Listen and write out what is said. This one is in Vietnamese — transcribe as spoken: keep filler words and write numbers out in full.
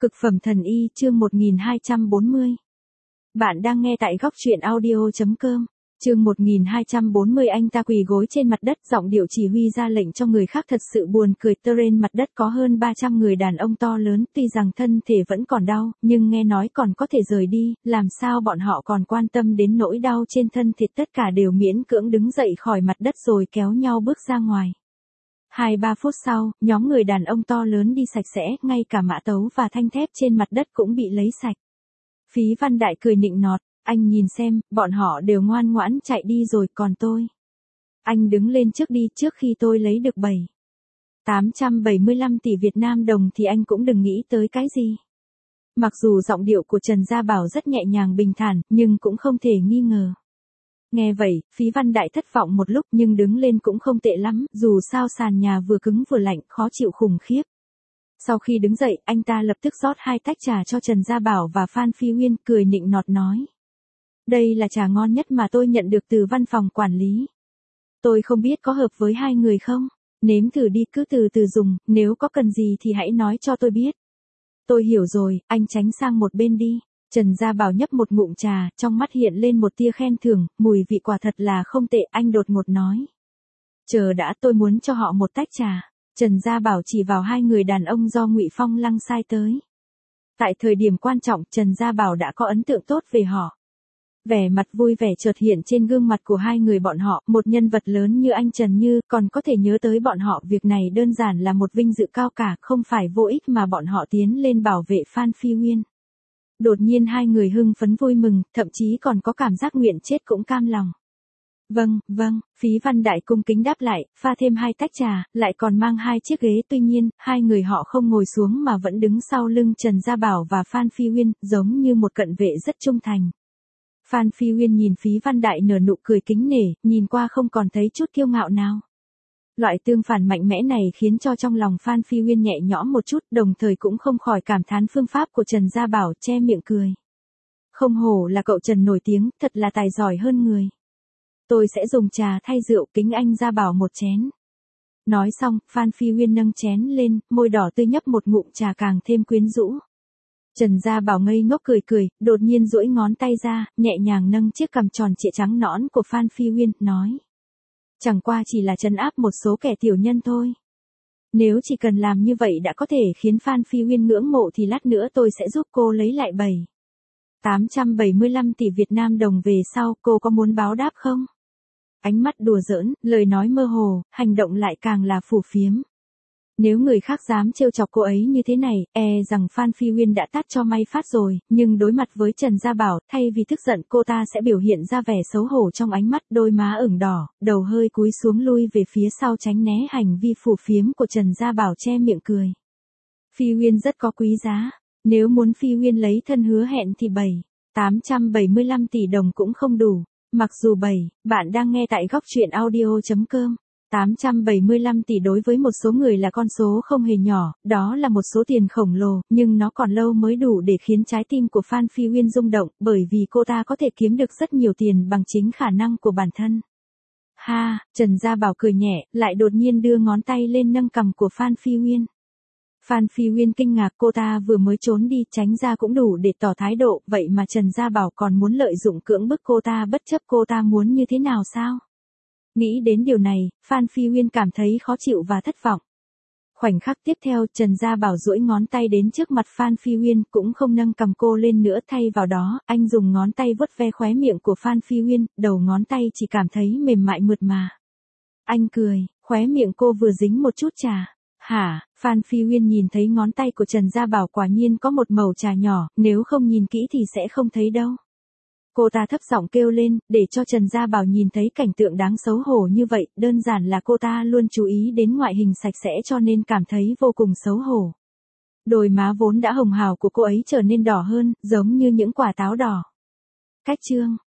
Cực phẩm thần y chương một nghìn hai trăm bốn mươi. Bạn đang nghe tại góc truyện audio.com. Chương một nghìn hai trăm bốn mươi. Anh ta quỳ gối trên mặt đất, giọng điệu chỉ huy ra lệnh cho người khác thật sự buồn cười. Trên mặt đất có hơn ba trăm người đàn ông to lớn, tuy rằng thân thể vẫn còn đau, nhưng nghe nói còn có thể rời đi, làm sao bọn họ còn quan tâm đến nỗi đau trên thân thịt. Tất cả đều miễn cưỡng đứng dậy khỏi mặt đất rồi kéo nhau bước ra ngoài. Hai ba phút sau, nhóm người đàn ông to lớn đi sạch sẽ, ngay cả mã tấu và thanh thép trên mặt đất cũng bị lấy sạch. Phí Văn Đại cười nịnh nọt, anh nhìn xem, bọn họ đều ngoan ngoãn chạy đi rồi, còn tôi. Anh đứng lên trước đi, trước khi tôi lấy được bảy tám trăm bảy mươi lăm tỷ Việt Nam đồng thì anh cũng đừng nghĩ tới cái gì. Mặc dù giọng điệu của Trần Gia Bảo rất nhẹ nhàng bình thản, nhưng cũng không thể nghi ngờ. Nghe vậy, Phí Văn Đại thất vọng một lúc nhưng đứng lên cũng không tệ lắm, dù sao sàn nhà vừa cứng vừa lạnh, khó chịu khủng khiếp. Sau khi đứng dậy, anh ta lập tức rót hai tách trà cho Trần Gia Bảo và Phan Phi Uyên, cười nịnh nọt nói. Đây là trà ngon nhất mà tôi nhận được từ văn phòng quản lý. Tôi không biết có hợp với hai người không? Nếm thử đi, cứ từ từ dùng, nếu có cần gì thì hãy nói cho tôi biết. Tôi hiểu rồi, anh tránh sang một bên đi. Trần Gia Bảo nhấp một ngụm trà, trong mắt hiện lên một tia khen thưởng, mùi vị quả thật là không tệ, anh đột ngột nói. Chờ đã, tôi muốn cho họ một tách trà. Trần Gia Bảo chỉ vào hai người đàn ông do Ngụy Phong lăng sai tới. Tại thời điểm quan trọng, Trần Gia Bảo đã có ấn tượng tốt về họ. Vẻ mặt vui vẻ chợt hiện trên gương mặt của hai người bọn họ, một nhân vật lớn như anh Trần Như còn có thể nhớ tới bọn họ, việc này đơn giản là một vinh dự cao cả, không phải vô ích mà bọn họ tiến lên bảo vệ Phan Phi Uyên. Đột nhiên hai người hưng phấn vui mừng, thậm chí còn có cảm giác nguyện chết cũng cam lòng. Vâng, vâng, Phí Văn Đại cung kính đáp lại, pha thêm hai tách trà, lại còn mang hai chiếc ghế. Tuy nhiên, hai người họ không ngồi xuống mà vẫn đứng sau lưng Trần Gia Bảo và Phan Phi Uyên, giống như một cận vệ rất trung thành. Phan Phi Uyên nhìn Phí Văn Đại nở nụ cười kính nể, nhìn qua không còn thấy chút kiêu ngạo nào. Loại tương phản mạnh mẽ này khiến cho trong lòng Phan Phi Uyên nhẹ nhõm một chút, đồng thời cũng không khỏi cảm thán phương pháp của Trần Gia Bảo, che miệng cười. Không hổ là cậu Trần nổi tiếng, thật là tài giỏi hơn người. Tôi sẽ dùng trà thay rượu, kính anh Gia Bảo một chén. Nói xong, Phan Phi Uyên nâng chén lên, môi đỏ tươi nhấp một ngụm trà càng thêm quyến rũ. Trần Gia Bảo ngây ngốc cười cười, đột nhiên duỗi ngón tay ra, nhẹ nhàng nâng chiếc cằm tròn trịa trắng nõn của Phan Phi Uyên, nói. Chẳng qua chỉ là trấn áp một số kẻ tiểu nhân thôi. Nếu chỉ cần làm như vậy đã có thể khiến Phan Phi Uyên ngưỡng mộ thì lát nữa tôi sẽ giúp cô lấy lại bảy tám trăm bảy mươi lăm tỷ Việt Nam đồng về sau, cô có muốn báo đáp không? Ánh mắt đùa giỡn, lời nói mơ hồ, hành động lại càng là phù phiếm. Nếu người khác dám trêu chọc cô ấy như thế này, e rằng Phan Phi Uyên đã tát cho may phát rồi, nhưng đối mặt với Trần Gia Bảo, thay vì tức giận cô ta sẽ biểu hiện ra vẻ xấu hổ trong ánh mắt, đôi má ửng đỏ, đầu hơi cúi xuống lui về phía sau tránh né hành vi phù phiếm của Trần Gia Bảo, che miệng cười. Phi Uyên rất có quý giá, nếu muốn Phi Uyên lấy thân hứa hẹn thì bảy tám trăm bảy mươi lăm tỷ đồng cũng không đủ. Mặc dù bảy, bạn đang nghe tại góc truyện audio.com. tám trăm bảy mươi lăm tỷ đối với một số người là con số không hề nhỏ, đó là một số tiền khổng lồ, nhưng nó còn lâu mới đủ để khiến trái tim của Phan Phi Uyên rung động, bởi vì cô ta có thể kiếm được rất nhiều tiền bằng chính khả năng của bản thân. Ha, Trần Gia Bảo cười nhẹ, lại đột nhiên đưa ngón tay lên nâng cằm của Phan Phi Uyên. Phan Phi Uyên kinh ngạc, cô ta vừa mới trốn đi, tránh ra cũng đủ để tỏ thái độ, vậy mà Trần Gia Bảo còn muốn lợi dụng cưỡng bức cô ta bất chấp cô ta muốn như thế nào sao? Nghĩ đến điều này, Phan Phi Uyên cảm thấy khó chịu và thất vọng. Khoảnh khắc tiếp theo, Trần Gia Bảo duỗi ngón tay đến trước mặt Phan Phi Uyên, cũng không nâng cầm cô lên nữa, thay vào đó, anh dùng ngón tay vuốt ve khóe miệng của Phan Phi Uyên, đầu ngón tay chỉ cảm thấy mềm mại mượt mà. Anh cười, khóe miệng cô vừa dính một chút trà. Hả? Phan Phi Uyên nhìn thấy ngón tay của Trần Gia Bảo quả nhiên có một mẩu trà nhỏ, nếu không nhìn kỹ thì sẽ không thấy đâu. Cô ta thấp giọng kêu lên, để cho Trần Gia Bảo nhìn thấy cảnh tượng đáng xấu hổ như vậy, đơn giản là cô ta luôn chú ý đến ngoại hình sạch sẽ cho nên cảm thấy vô cùng xấu hổ. Đôi má vốn đã hồng hào của cô ấy trở nên đỏ hơn, giống như những quả táo đỏ. Cách chương